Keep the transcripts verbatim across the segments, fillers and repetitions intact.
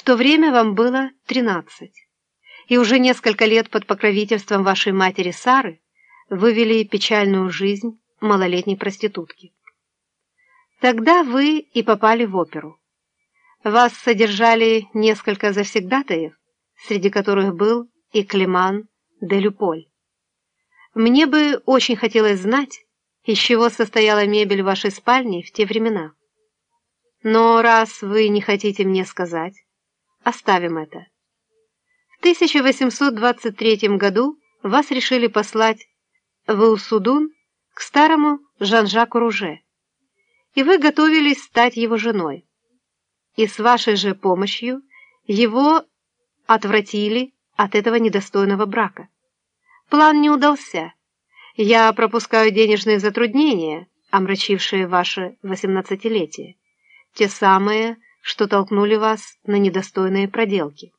В то время вам было тринадцать, и уже несколько лет под покровительством вашей матери Сары вы вели печальную жизнь малолетней проститутки. Тогда вы и попали в оперу. Вас содержали несколько завсегдатаев, среди которых был и Клеман де Люполь. Мне бы очень хотелось знать, из чего состояла мебель вашей спальни в те времена. Но раз вы не хотите мне сказать, оставим это. В тысяча восемьсот двадцать третьем году вас решили послать в Иусудун к старому Жан-Жаку Руже, и вы готовились стать его женой. И с вашей же помощью его отвратили от этого недостойного брака. План не удался. Я пропускаю денежные затруднения, омрачившие ваше восемнадцатилетие, те самые, что толкнули вас на недостойные проделки.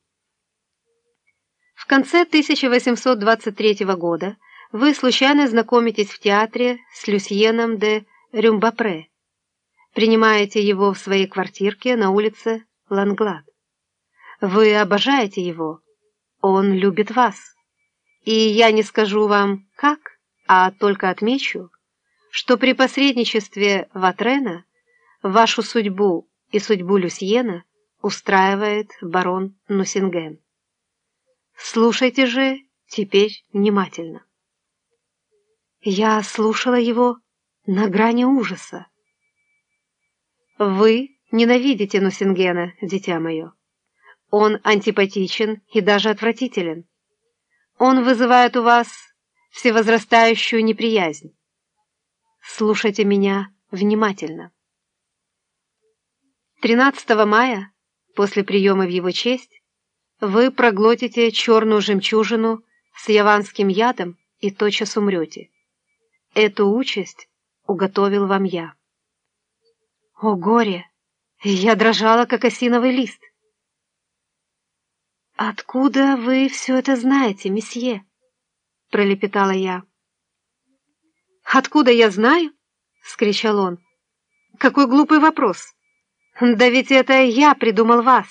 В конце тысяча восемьсот двадцать третьего года вы случайно знакомитесь в театре с Люсьеном де Рюмбапре, принимаете его в своей квартирке на улице Ланглад. Вы обожаете его, он любит вас. И я не скажу вам как, а только отмечу, что при посредничестве Ватрена вашу судьбу и судьбу Люсьена устраивает барон Нусинген. Слушайте же теперь внимательно. Я слушала его на грани ужаса. Вы ненавидите Нусингена, дитя мое. Он антипатичен и даже отвратителен. Он вызывает у вас всевозрастающую неприязнь. Слушайте меня внимательно. тринадцатого мая, после приема в его честь, вы проглотите черную жемчужину с яванским ядом и тотчас умрете. Эту участь уготовил вам я. О горе! Я дрожала, как осиновый лист. «Откуда вы все это знаете, месье?» — пролепетала я. «Откуда я знаю?» — вскричал он. «Какой глупый вопрос! Да ведь это я придумал вас!»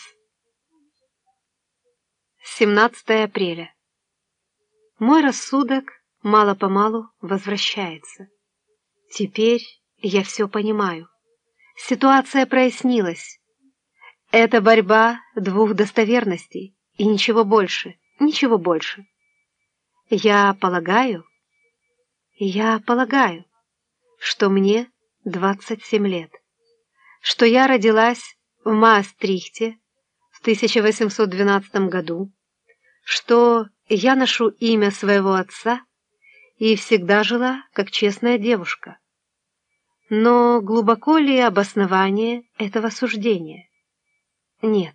семнадцатое апреля. Мой рассудок мало-помалу возвращается. Теперь я все понимаю. Ситуация прояснилась. Это борьба двух достоверностей, и ничего больше, ничего больше. Я полагаю, я полагаю, что мне двадцать семь лет, что я родилась в Маастрихте в тысяча восемьсот двенадцатом году, что я ношу имя своего отца и всегда жила как честная девушка. Но глубоко ли обоснование этого суждения? Нет.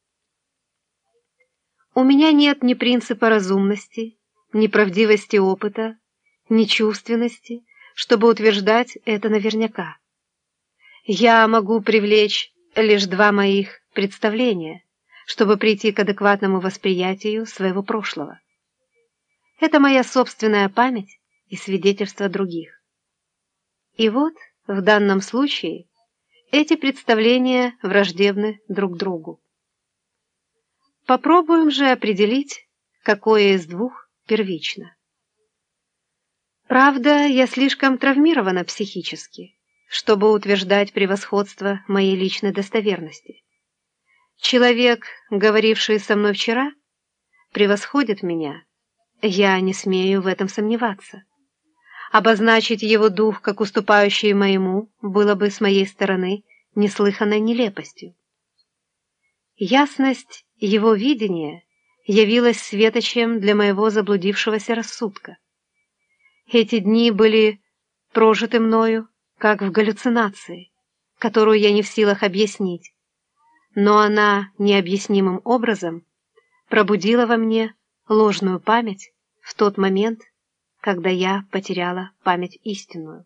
У меня нет ни принципа разумности, ни правдивости опыта, ни чувственности, чтобы утверждать это наверняка. Я могу привлечь лишь два моих представления, чтобы прийти к адекватному восприятию своего прошлого. Это моя собственная память и свидетельство других. И вот, в данном случае, эти представления враждебны друг другу. Попробуем же определить, какое из двух первично. Правда, я слишком травмирована психически, чтобы утверждать превосходство моей личной достоверности. Человек, говоривший со мной вчера, превосходит меня. Я не смею в этом сомневаться. Обозначить его дух, как уступающий моему, было бы с моей стороны неслыханной нелепостью. Ясность его видения явилась светочем для моего заблудившегося рассудка. Эти дни были прожиты мною, как в галлюцинации, которую я не в силах объяснить, но она необъяснимым образом пробудила во мне ложную память в тот момент, когда я потеряла память истинную.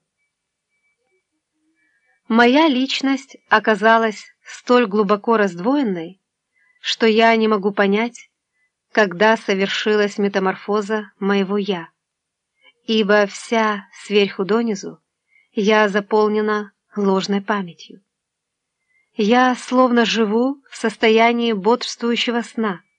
Моя личность оказалась столь глубоко раздвоенной, что я не могу понять, когда совершилась метаморфоза моего «я», ибо вся сверху донизу я заполнена ложной памятью. Я словно живу в состоянии бодрствующего сна.